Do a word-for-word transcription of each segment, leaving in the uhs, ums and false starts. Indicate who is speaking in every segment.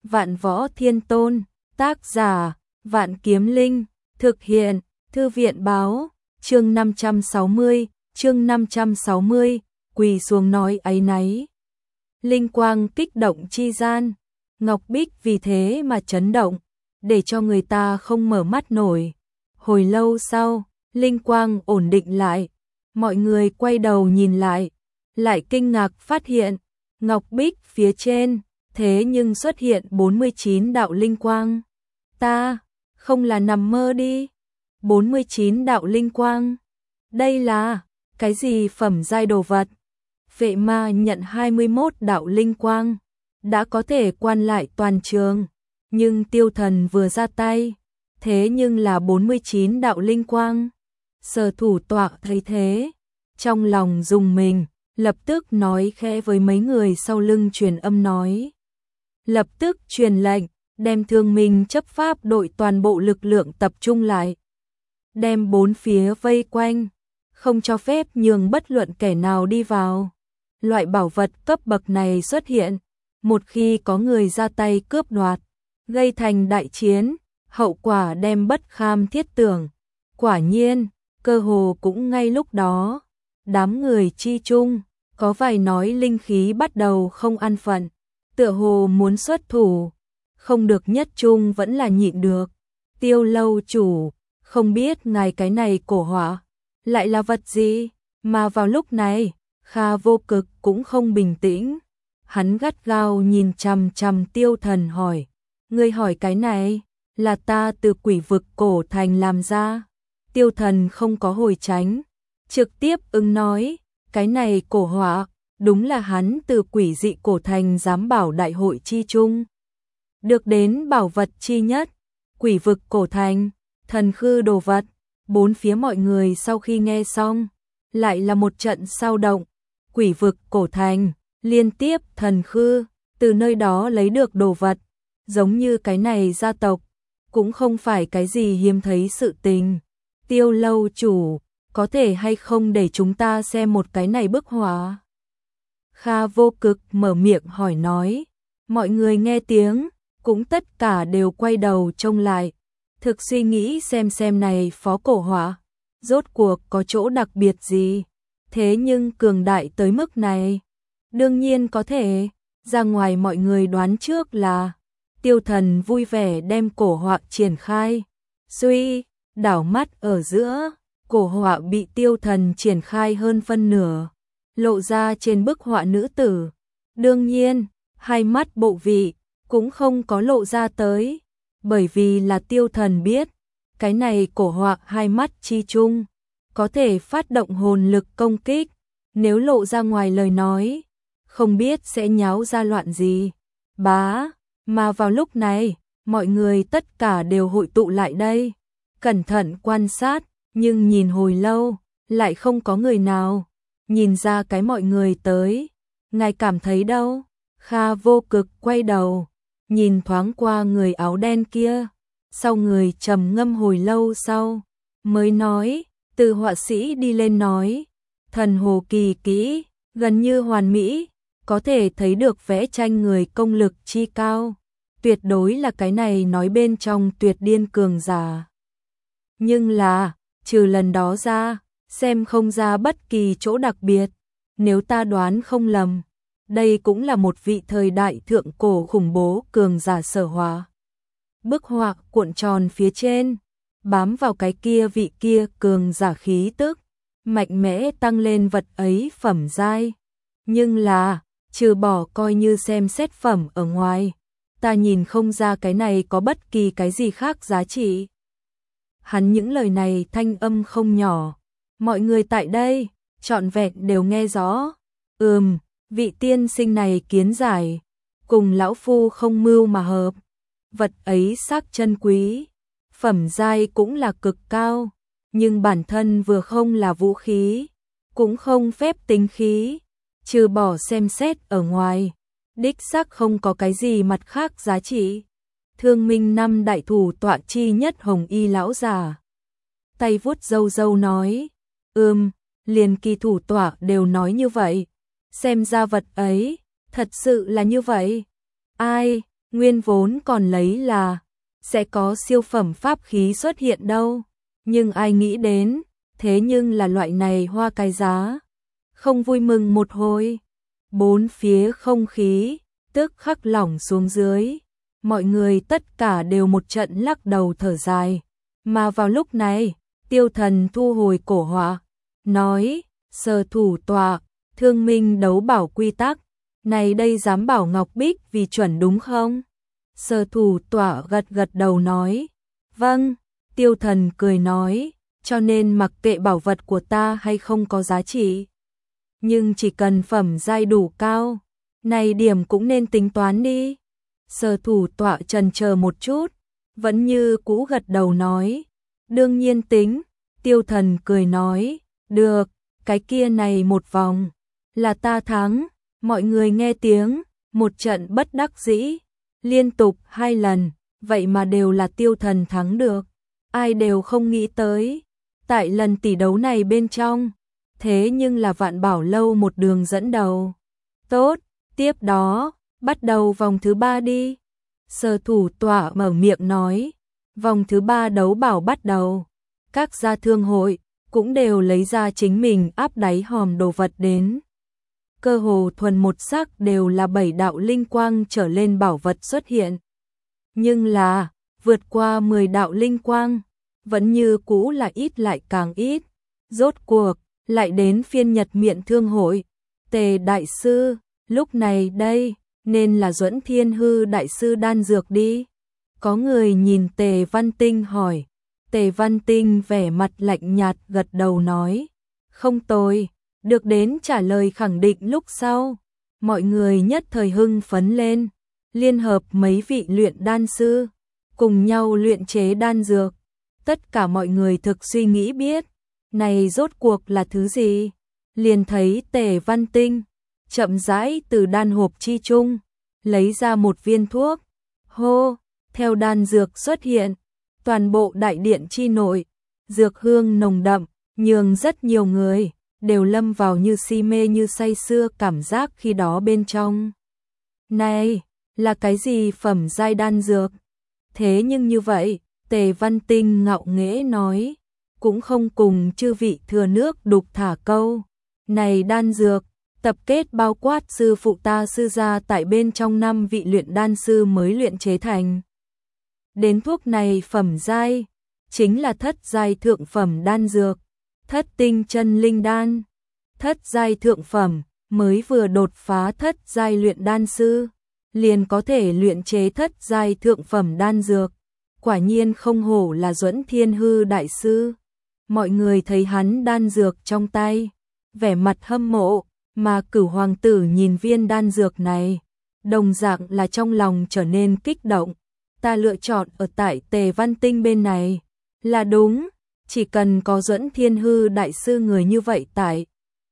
Speaker 1: Vạn Võ Thiên Tôn, tác giả, Vạn Kiếm Linh, thực hiện, Thư viện báo, chương năm trăm sáu mươi, chương năm trăm sáu mươi, quỳ xuống nói áy náy. Linh quang kích động chi gian, Ngọc Bích vì thế mà chấn động, để cho người ta không mở mắt nổi. Hồi lâu sau, linh quang ổn định lại, mọi người quay đầu nhìn lại, lại kinh ngạc phát hiện, Ngọc Bích phía trên, thế nhưng xuất hiện bốn mươi chín đạo linh quang. Ta, không là nằm mơ đi. bốn mươi chín đạo linh quang. Đây là, cái gì phẩm giai đồ vật? Vệ ma nhận hai mươi mốt đạo linh quang, đã có thể quan lại toàn trường. Nhưng Tiêu Thần vừa ra tay, thế nhưng là bốn mươi chín đạo linh quang. Sở thủ tọa thấy thế, trong lòng rùng mình, lập tức nói khẽ với mấy người sau lưng truyền âm nói. Lập tức truyền lệnh, đem Thương Minh chấp pháp đội toàn bộ lực lượng tập trung lại. Đem bốn phía vây quanh, không cho phép nhường bất luận kẻ nào đi vào. Loại bảo vật cấp bậc này xuất hiện, một khi có người ra tay cướp đoạt, gây thành đại chiến, hậu quả đem bất kham thiết tưởng. Quả nhiên, cơ hồ cũng ngay lúc đó, đám người chi chung, có vài nói linh khí bắt đầu không an phận, tựa hồ muốn xuất thủ, không được nhất chung vẫn là nhịn được. Tiêu lâu chủ, không biết ngài cái này cổ hỏa, lại là vật gì, mà vào lúc này, Kha Vô Cực cũng không bình tĩnh. Hắn gắt gao nhìn chằm chằm Tiêu Thần hỏi, ngươi hỏi cái này, là ta từ quỷ vực cổ thành làm ra. Tiêu Thần không có hồi tránh, trực tiếp ứng nói, cái này cổ hỏa, đúng là hắn từ quỷ dị cổ thành giám bảo đại hội chi chung. Được đến bảo vật chi nhất, quỷ vực cổ thành, thần khư đồ vật. Bốn phía mọi người sau khi nghe xong, lại là một trận sao động. Quỷ vực cổ thành, liên tiếp thần khư, từ nơi đó lấy được đồ vật, giống như cái này gia tộc, cũng không phải cái gì hiếm thấy sự tình. Tiêu lâu chủ, có thể hay không để chúng ta xem một cái này bức họa? Kha Vô Cực mở miệng hỏi nói, mọi người nghe tiếng, cũng tất cả đều quay đầu trông lại, thực suy nghĩ xem xem này phó cổ họa, rốt cuộc có chỗ đặc biệt gì, thế nhưng cường đại tới mức này. Đương nhiên có thể, ra ngoài mọi người đoán trước là, Tiêu Thần vui vẻ đem cổ họa triển khai, suy, đảo mắt ở giữa, cổ họa bị Tiêu Thần triển khai hơn phân nửa, lộ ra trên bức họa nữ tử. Đương nhiên, hai mắt bộ vị cũng không có lộ ra tới, bởi vì là Tiêu Thần biết, cái này cổ họa hai mắt chi chung, có thể phát động hồn lực công kích, nếu lộ ra ngoài lời nói, không biết sẽ nháo ra loạn gì. Bá, mà vào lúc này, mọi người tất cả đều hội tụ lại đây, cẩn thận quan sát, nhưng nhìn hồi lâu, lại không có người nào nhìn ra cái mọi người tới. Ngài cảm thấy đâu? Kha Vô Cực quay đầu, nhìn thoáng qua người áo đen kia, sau người trầm ngâm hồi lâu sau, mới nói, từ họa sĩ đi lên nói, thần hồ kỳ kỹ, gần như hoàn mỹ, có thể thấy được vẽ tranh người công lực chi cao, tuyệt đối là cái này nói bên trong tuyệt điên cường giả. Nhưng là, trừ lần đó ra, xem không ra bất kỳ chỗ đặc biệt, nếu ta đoán không lầm, đây cũng là một vị thời đại thượng cổ khủng bố cường giả sở họa. Bức họa cuộn tròn phía trên, bám vào cái kia vị kia cường giả khí tức, mạnh mẽ tăng lên vật ấy phẩm giai. Nhưng là, trừ bỏ coi như xem xét phẩm ở ngoài, ta nhìn không ra cái này có bất kỳ cái gì khác giá trị. Hắn những lời này thanh âm không nhỏ, mọi người tại đây, trọn vẹn đều nghe rõ. Ừm, vị tiên sinh này kiến giải, cùng lão phu không mưu mà hợp, vật ấy xác chân quý, phẩm giai cũng là cực cao, nhưng bản thân vừa không là vũ khí, cũng không phép tính khí, trừ bỏ xem xét ở ngoài, đích xác không có cái gì mặt khác giá trị. Thương Minh năm đại thủ tọa chi nhất hồng y lão già, tay vuốt râu râu nói, ừm, liền kỳ thủ tọa đều nói như vậy, xem ra vật ấy, thật sự là như vậy. Ai, nguyên vốn còn lấy là sẽ có siêu phẩm pháp khí xuất hiện đâu, nhưng ai nghĩ đến, thế nhưng là loại này hoa cái giá. Không vui mừng một hồi, bốn phía không khí tức khắc lỏng xuống dưới, mọi người tất cả đều một trận lắc đầu thở dài, mà vào lúc này, Tiêu Thần thu hồi cổ họa, nói, Sở thủ tọa, thương minh đấu bảo quy tắc, này đây dám bảo Ngọc Bích vì chuẩn đúng không? Sở thủ tọa gật gật đầu nói, vâng. Tiêu Thần cười nói, cho nên mặc kệ bảo vật của ta hay không có giá trị, nhưng chỉ cần phẩm giai đủ cao, này điểm cũng nên tính toán đi. Sở thủ tọa chần chờ một chút, vẫn như cũ gật đầu nói, đương nhiên tính. Tiêu Thần cười nói, được, cái kia này một vòng, là ta thắng. Mọi người nghe tiếng, một trận bất đắc dĩ, liên tục hai lần, vậy mà đều là Tiêu Thần thắng được. Ai đều không nghĩ tới, tại lần tỷ đấu này bên trong, thế nhưng là Vạn Bảo Lâu một đường dẫn đầu. Tốt, tiếp đó, bắt đầu vòng thứ ba đi. Sở thủ tọa mở miệng nói, vòng thứ ba đấu bảo bắt đầu. Các gia thương hội cũng đều lấy ra chính mình áp đáy hòm đồ vật đến. Cơ hồ thuần một sắc đều là bảy đạo linh quang trở lên bảo vật xuất hiện. Nhưng là, vượt qua mười đạo linh quang, vẫn như cũ là ít lại càng ít. Rốt cuộc, lại đến phiên Nhật Miện Thương hội. Tề đại sư, lúc này đây, nên là Duẫn Thiên Hư đại sư đan dược đi. Có người nhìn Tề Văn Tinh hỏi. Tề Văn Tinh vẻ mặt lạnh nhạt gật đầu nói, không tồi. Được đến trả lời khẳng định lúc sau, mọi người nhất thời hưng phấn lên, liên hợp mấy vị luyện đan sư, cùng nhau luyện chế đan dược. Tất cả mọi người thực suy nghĩ biết, này rốt cuộc là thứ gì? Liền thấy Tề Văn Tinh chậm rãi từ đan hộp chi chung lấy ra một viên thuốc. Hô, theo đan dược xuất hiện, toàn bộ đại điện chi nội, dược hương nồng đậm, nhường rất nhiều người đều lâm vào như si mê như say sưa cảm giác khi đó bên trong. Này, là cái gì phẩm giai đan dược? Thế nhưng như vậy, Tề Văn Tinh ngạo nghễ nói, cũng không cùng chư vị thừa nước đục thả câu. Này đan dược, tập kết bao quát sư phụ ta sư gia tại bên trong năm vị luyện đan sư mới luyện chế thành. Đến thuốc này phẩm giai, chính là thất giai thượng phẩm đan dược, thất tinh chân linh đan. Thất giai thượng phẩm, mới vừa đột phá thất giai luyện đan sư, liền có thể luyện chế thất giai thượng phẩm đan dược. Quả nhiên không hổ là Duẫn Thiên Hư đại sư. Mọi người thấy hắn đan dược trong tay, vẻ mặt hâm mộ, mà Cửu hoàng tử nhìn viên đan dược này, đồng dạng là trong lòng trở nên kích động. Ta lựa chọn ở tại Tề Văn Tinh bên này, là đúng, chỉ cần có Duẫn Thiên Hư đại sư người như vậy tại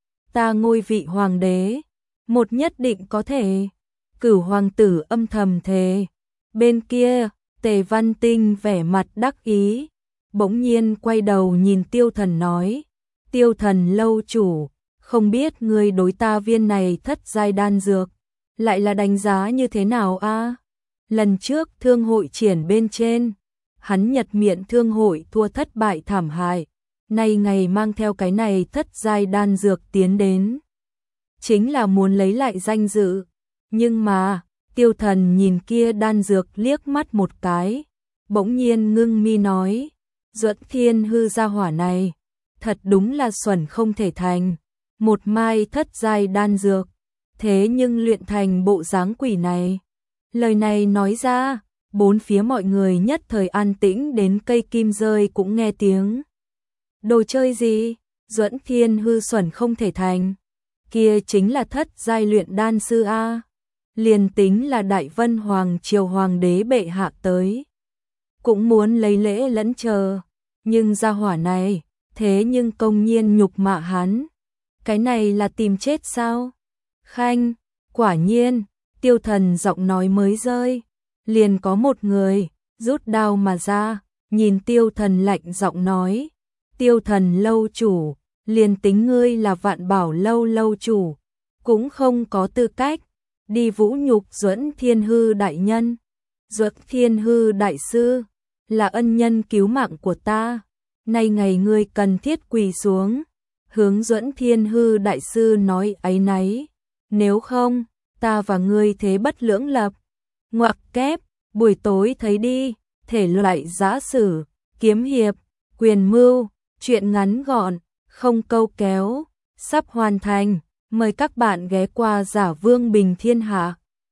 Speaker 1: ta ngôi vị hoàng đế, một nhất định có thể. Cửu hoàng tử âm thầm thề. Bên kia, Tề Văn Tinh vẻ mặt đắc ý, bỗng nhiên quay đầu nhìn Tiêu Thần nói, Tiêu Thần lâu chủ, không biết ngươi đối ta viên này thất giai đan dược, lại là đánh giá như thế nào a? Lần trước thương hội triển bên trên, hắn Nhật Miện Thương hội thua thất bại thảm hại, nay ngày mang theo cái này thất giai đan dược tiến đến, chính là muốn lấy lại danh dự. Nhưng mà, Tiêu Thần nhìn kia đan dược liếc mắt một cái, bỗng nhiên ngưng mi nói, Duẫn Thiên Hư gia hỏa này, thật đúng là xuẩn không thể thành, một mai thất giai đan dược, thế nhưng luyện thành bộ dáng quỷ này. Lời này nói ra, bốn phía mọi người nhất thời an tĩnh đến cây kim rơi cũng nghe tiếng. Đồ chơi gì? Duẫn Thiên Hư xuẩn không thể thành. Kia chính là thất giai luyện đan sư a. Liền tính là Đại Vân Hoàng triều hoàng đế bệ hạ tới, cũng muốn lấy lễ lẫn chờ, nhưng gia hỏa này, thế nhưng công nhiên nhục mạ hắn. Cái này là tìm chết sao? Khanh, quả nhiên, Tiêu Thần giọng nói mới rơi, liền có một người rút đao mà ra, nhìn Tiêu Thần lạnh giọng nói, Tiêu Thần lâu chủ, liền tính ngươi là Vạn Bảo lâu lâu chủ, cũng không có tư cách đi vũ nhục Duẫn Thiên Hư đại nhân. Duật Thiên Hư đại sư, là ân nhân cứu mạng của ta, nay ngày ngươi cần thiết quỳ xuống, hướng Duẫn Thiên Hư đại sư nói áy náy, nếu không, ta và ngươi thế bất lưỡng lập. Ngoặc kép, buổi tối thấy đi, thể loại giã sử, kiếm hiệp, quyền mưu, truyện ngắn gọn, không câu kéo, sắp hoàn thành, mời các bạn ghé qua Giả Vương Bình Thiên Hạ.